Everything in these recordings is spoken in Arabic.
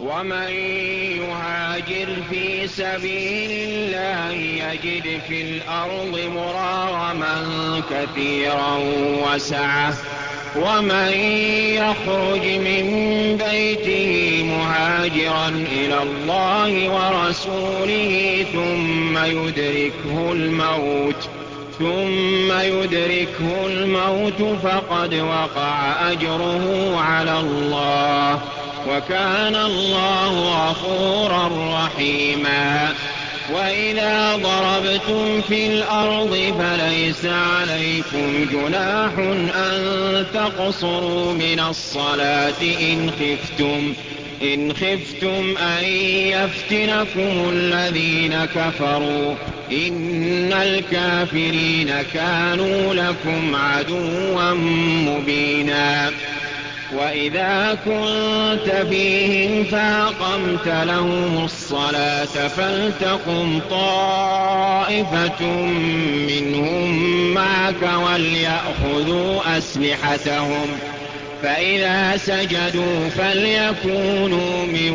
ومن يهاجر في سبيل الله يجد في الأرض مراغما كثيرا وسعة ومن يخرج من بيته مهاجرا إلى الله ورسوله ثم يدركه الموت فقد وقع أجره على الله وكان الله غفورا رحيما. وإذا ضربتم في الأرض فليس عليكم جناح أن تقصروا من الصلاة إن خفتم أن يفتنكم الذين كفروا إن الكافرين كانوا لكم عدوا مبينا. وإذا كنت فيهم فأقمت لهم الصلاة فلتقم طائفة منهم معك وليأخذوا أسلحتهم فإذا سجدوا فليكونوا من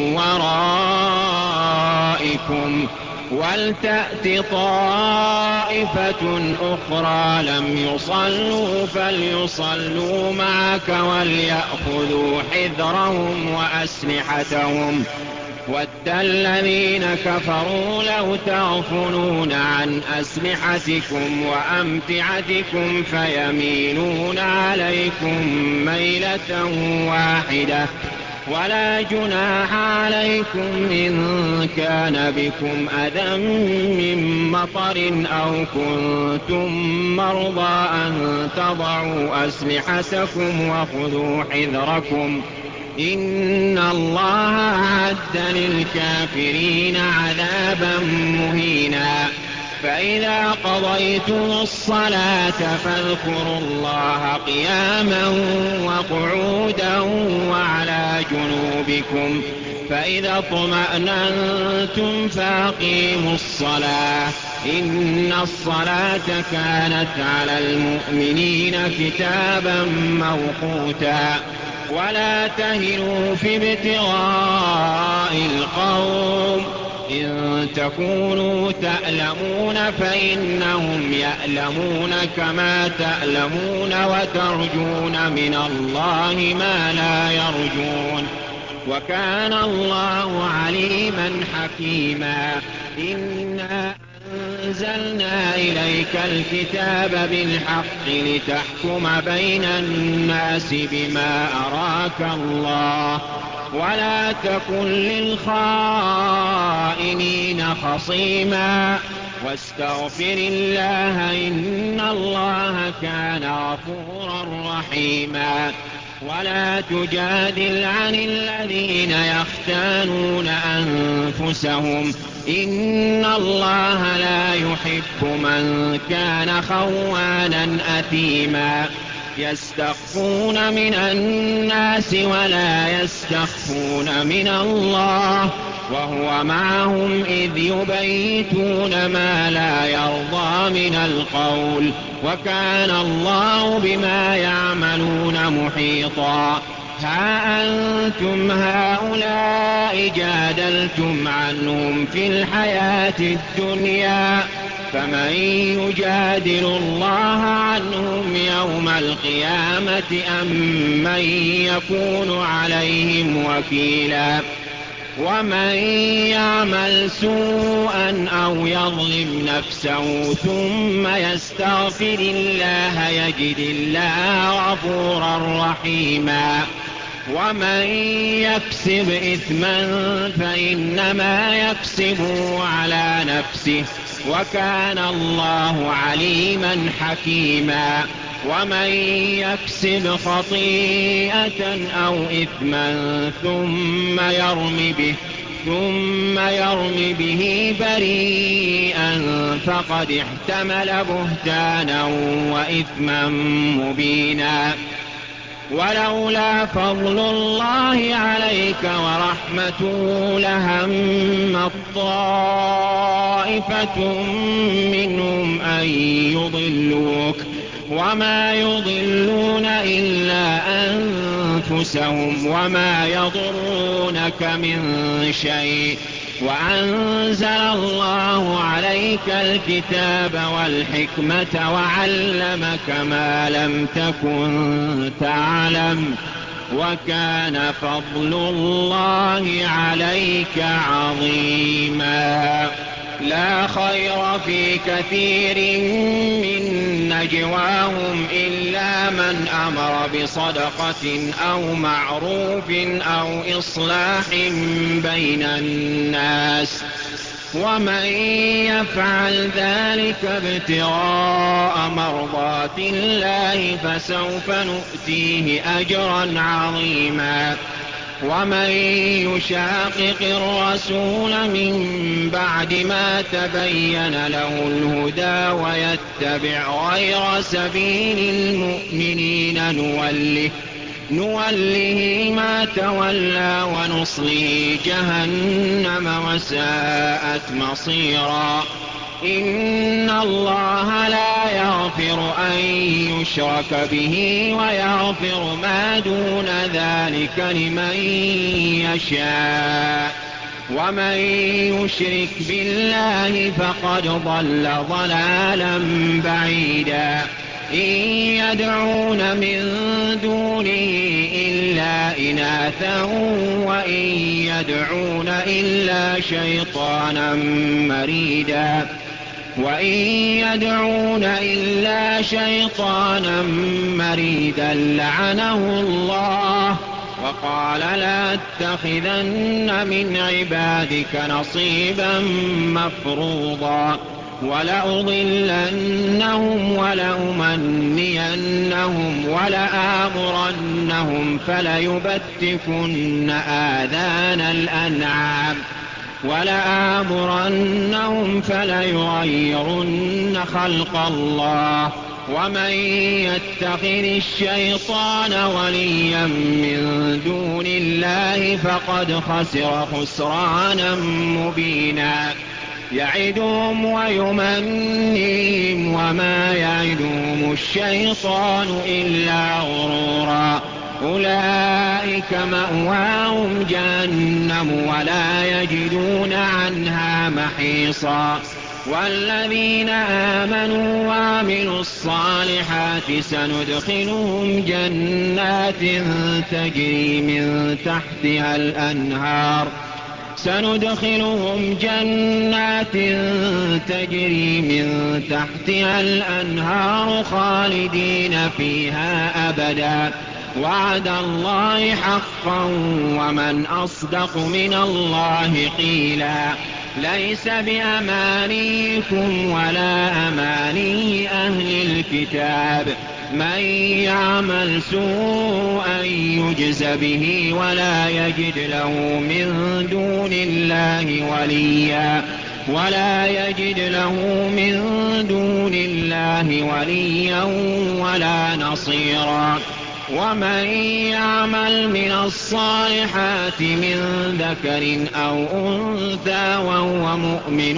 ورائكم ولتأت طائفة أخرى لم يصلوا فليصلوا معك وليأخذوا حذرهم وأسلحتهم ود الذين كفروا لو تغفلون عن أسلحتكم وأمتعتكم فيميلون عليكم ميلة واحدة ولا جناح عليكم إن كان بكم أذى من مطر أو كنتم مرضى أن تضعوا أسلحتكم وخذوا حذركم إن الله أعد للكافرين عذابا مهينا. فإذا قضيتم الصلاة فاذكروا الله قياما وقعودا وعلى جنوبكم فإذا اطمأننتم فأقيموا الصلاة إن الصلاة كانت على المؤمنين كتابا موقوتا. ولا تهنوا في ابتغاء القوم إن تكونوا تألمون فإنهم يألمون كما تألمون وترجون من الله ما لا يرجون وكان الله عليما حكيما. إنا أنزلنا إليك الكتاب بالحق لتحكم بين الناس بما أراك الله ولا تكن للخائنين خصيما واستغفر الله إن الله كان غفورا رحيما. ولا تجادل عن الذين يختانون أنفسهم إن الله لا يحب من كان خوانا أثيما. يستخفون من الناس ولا يستخفون من الله وهو معهم إذ يبيتون ما لا يرضى من القول وكان الله بما يعملون محيطا. ها أنتم هؤلاء جادلتم عنهم في الحياة الدنيا فمن يجادل الله عنهم يوم القيامة أم من يكون عليهم وكيلا. ومن يعمل سوءا أو يظلم نفسه ثم يستغفر الله يجد الله غفورا رحيما. ومن يكسب إثما فإنما يكسبه على نفسه وكان الله عليما حكيما. ومن يكسب خطيئة أو إثما ثم يرم به بريئا فقد احتمل بهتانا وإثما مبينا. ولولا فضل الله عليك ورحمته لهم طائفة منهم أن يضلوك وما يضلون إلا أنفسهم وما يضرونك من شيء. وأنزل الله عليك الكتاب والحكمة وعلمك ما لم تكن تعلم وكان فضل الله عليك عظيما. لا خير في كثير من نجواهم إلا من أمر بصدقة أو معروف أو إصلاح بين الناس ومن يفعل ذلك ابتغاء مرضات الله فسوف نؤتيه أجرا عظيما. ومن يشاقق الرسول من بعد ما تبين له الهدى ويتبع غير سبيل المؤمنين نوله ما تولى ونصله جهنم وساءت مصيرا. إن الله لا يغفر أن يشرك به ويغفر ما دون ذلك لمن يشاء ومن يشرك بالله فقد ضل ضلالا بعيدا. إن يدعون من دونه إلا إناثا وإن يدعون إلا شيطانا مريدا لعنه الله وقال لأتخذن من عبادك نصيبا مفروضا ولأضلنهم ولأمنينهم ولآمرنهم فليبتكن آذان الأنعام فليغيرن خلق الله ومن يتخذ الشيطان وليا من دون الله فقد خسر خسرانا مبينا. يعدهم ويمنيهم وما يعدهم الشيطان إلا غرورا. أولئك مأواهم جهنم ولا يجدون عنها محيصا. والذين آمنوا وعملوا الصالحات سندخلهم جنات تجري من تحتها الأنهار خالدين فيها أبدا. وعد الله حقا ومن أصدق من الله قيلا. ليس بأمانيكم ولا أماني أهل الكتاب من يعمل سوءا يجز به ولا يجد له من دون الله وليا ولا نصيرا. ومن يعمل من الصالحات من ذكر أو أنثى وهو مؤمن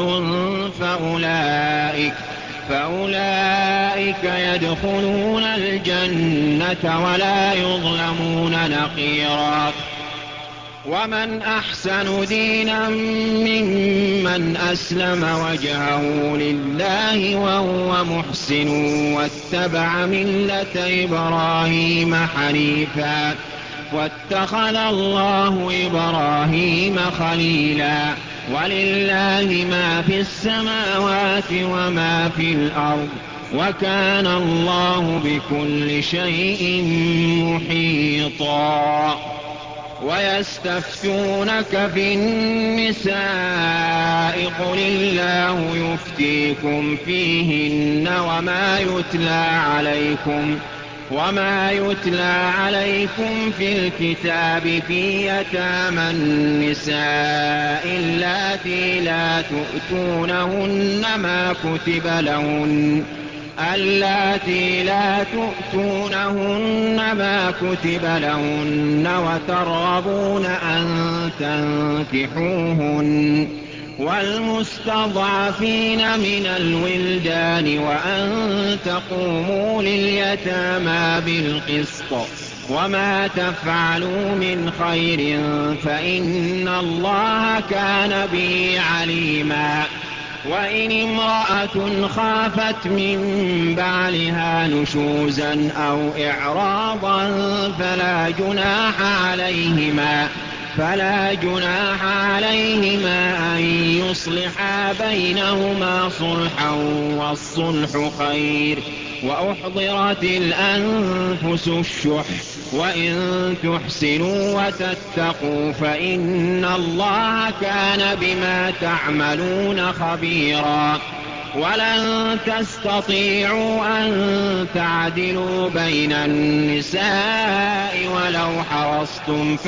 فأولئك يدخلون الجنة ولا يظلمون نقيرا. ومن أحسن دينا ممن أسلم وجهه لله وهو محسن واتبع ملة إبراهيم حنيفا واتخذ الله إبراهيم خليلا. ولله ما في السماوات وما في الأرض وكان الله بكل شيء محيطا. ويستفتونك في النساء قل الله يفتيكم فيهن وما يتلى عليكم في الكتاب في يتامى النساء اللاتي لا تؤتونهن ما كتب لهن وترغبون أن والمستضعفين من الولدان وأن تقوموا لليتامى بالقسط وما تفعلوا من خير فإن الله كان به عليما. وإن امرأة خافت من بعلها نشوزا أو إعراضا فلا جناح عليهما أن يصلحا بينهما صلحا والصلح خير. وأحضرت الأنفس الشح وإن تحسنوا وتتقوا فإن الله كان بما تعملون خبيرا. ولن تستطيعوا أن تعدلوا بين النساء ولو حرصتم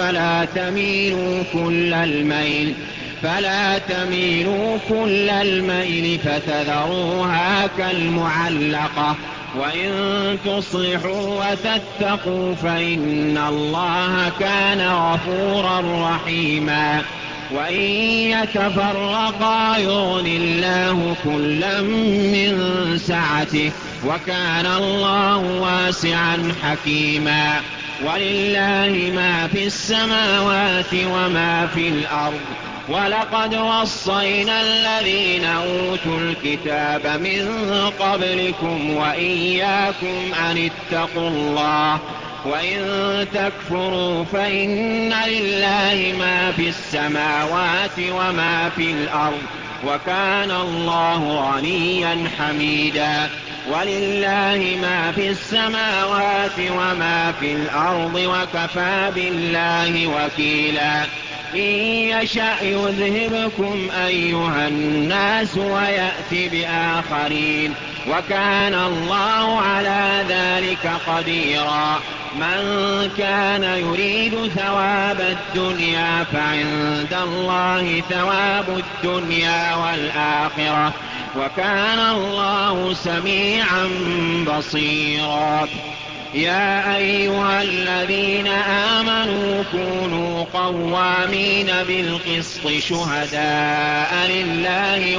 فلا تميلوا كل الميل فتذروها كالمعلقة. وإن تصلحوا وتتقوا فإن الله كان غفورا رحيما. وإن يتفرقا يغن الله كلا من سعته وكان الله واسعا حكيما. ولله ما في السماوات وما في الأرض. ولقد وصينا الذين أوتوا الكتاب من قبلكم وإياكم أن اتقوا الله. وإن تكفروا فإن لله ما في السماوات وما في الأرض وكان الله غنيا حميدا. ولله ما في السماوات وما في الأرض وكفى بالله وكيلا. إن يشأ يذهبكم أيها الناس ويأتي بآخرين وكان الله على ذلك قديرا. من كان يريد ثواب الدنيا فعند الله ثواب الدنيا والآخرة وكان الله سميعا بصيرا. يا أيها الذين آمنوا كونوا قوامين بالقسط شهداء لله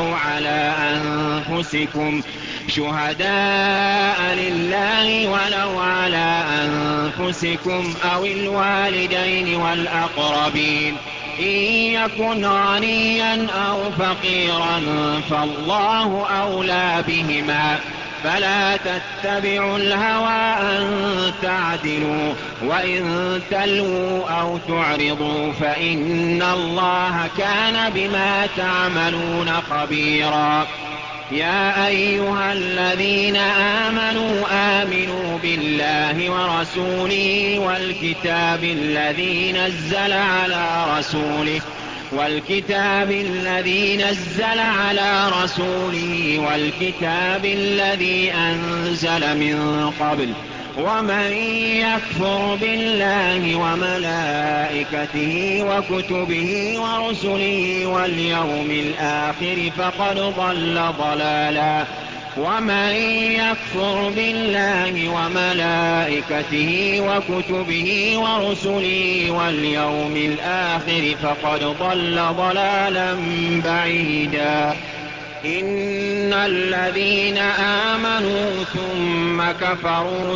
ولو على أنفسكم أو الوالدين والأقربين إن يكن غنيا أو فقيرا فالله أولى بهما فلا تتبعوا الهوى أن تعدلوا وإن تلووا أو تعرضوا فإن الله كان بما تعملون خبيرا. يا أيها الذين آمنوا آمنوا بالله ورسوله والكتاب الذي نزل على رسوله والكتاب الذي أنزل من قبل ومن يكفر بالله وملائكته وكتبه ورسله واليوم الآخر فقد ضل ضلالا بعيدا. إن الذين آمنوا ثم كفروا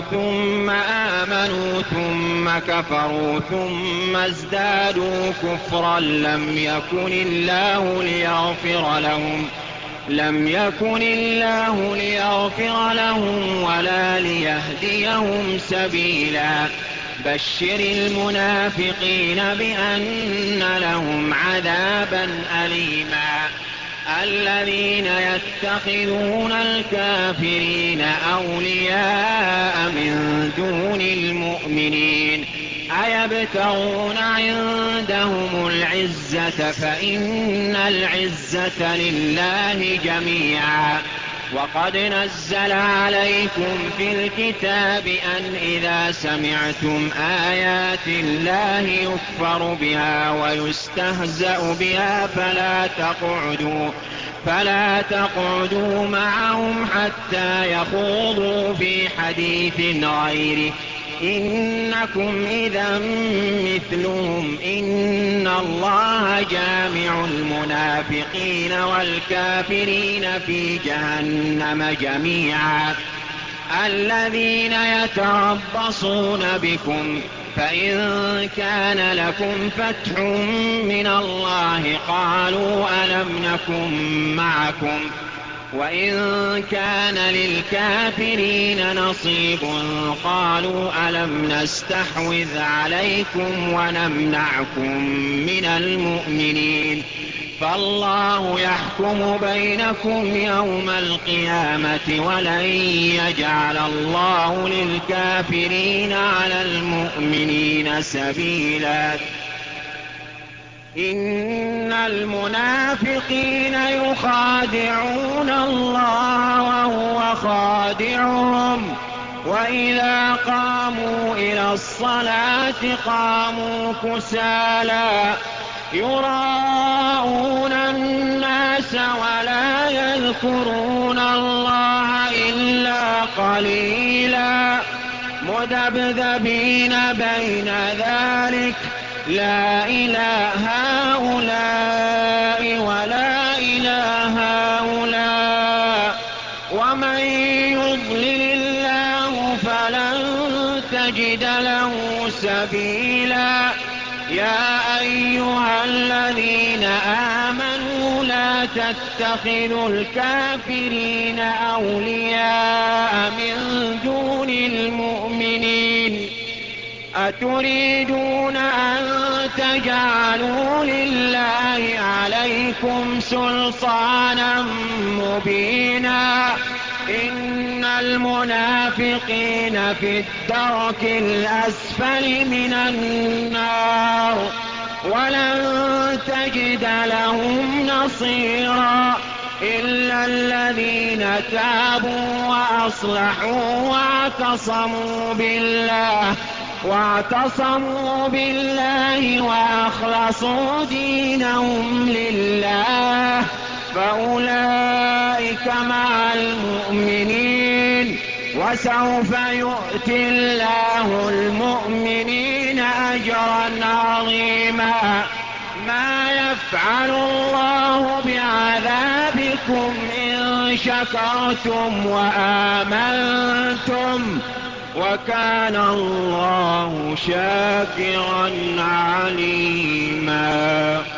ثم ازدادوا كفرا لم يكن الله ليغفر لهم ولا ليهديهم سبيلا. بشر المنافقين بأن لهم عذابا أليما. الذين يتخذون الكافرين أولياء من دون المؤمنين أيبتغون عندهم العزة فإن العزة لله جميعا. وقد نزل عليكم في الكتاب أن إذا سمعتم آيات الله يكفر بها ويستهزأ بها فلا تقعدوا معهم حتى يخوضوا في حديث غيره إنكم إذا مثلهم إن الله جامع المنافقين والكافرين في جهنم جميعا الذين يتربصون بكم فإن كان لكم فتح من الله قالوا ألم نكن معكم وإن كان للكافرين نصيب قالوا ألم نستحوذ عليكم ونمنعكم من المؤمنين فالله يحكم بينكم يوم القيامة ولن يجعل الله للكافرين على المؤمنين سبيلا إن المنافقين يخادعون الله وهو خادعهم وإذا قاموا إلى الصلاة قاموا كسالى يراءون الناس ولا يذكرون الله إلا قليلا مذبذبين بين ذلك لا إله هؤلاء ولا إله هؤلاء ومن يضلل الله فلن تجد له سبيلا يا أيها الذين آمنوا لا تتخذوا الكافرين أولياء من دون المؤمنين أتريدون أن تجعلوا لله عليكم سلطانا مبينا إن المنافقين في الدرك الأسفل من النار ولن تجد لهم نصيرا إلا الذين تابوا وأصلحوا واعتصموا بالله وأخلصوا دينهم لله فأولئك مع المؤمنين وسوف يؤتي الله المؤمنين أجرا عظيما ما يفعل الله بعذابكم إن شكرتم وآمنتم وكان الله شاكرا عليما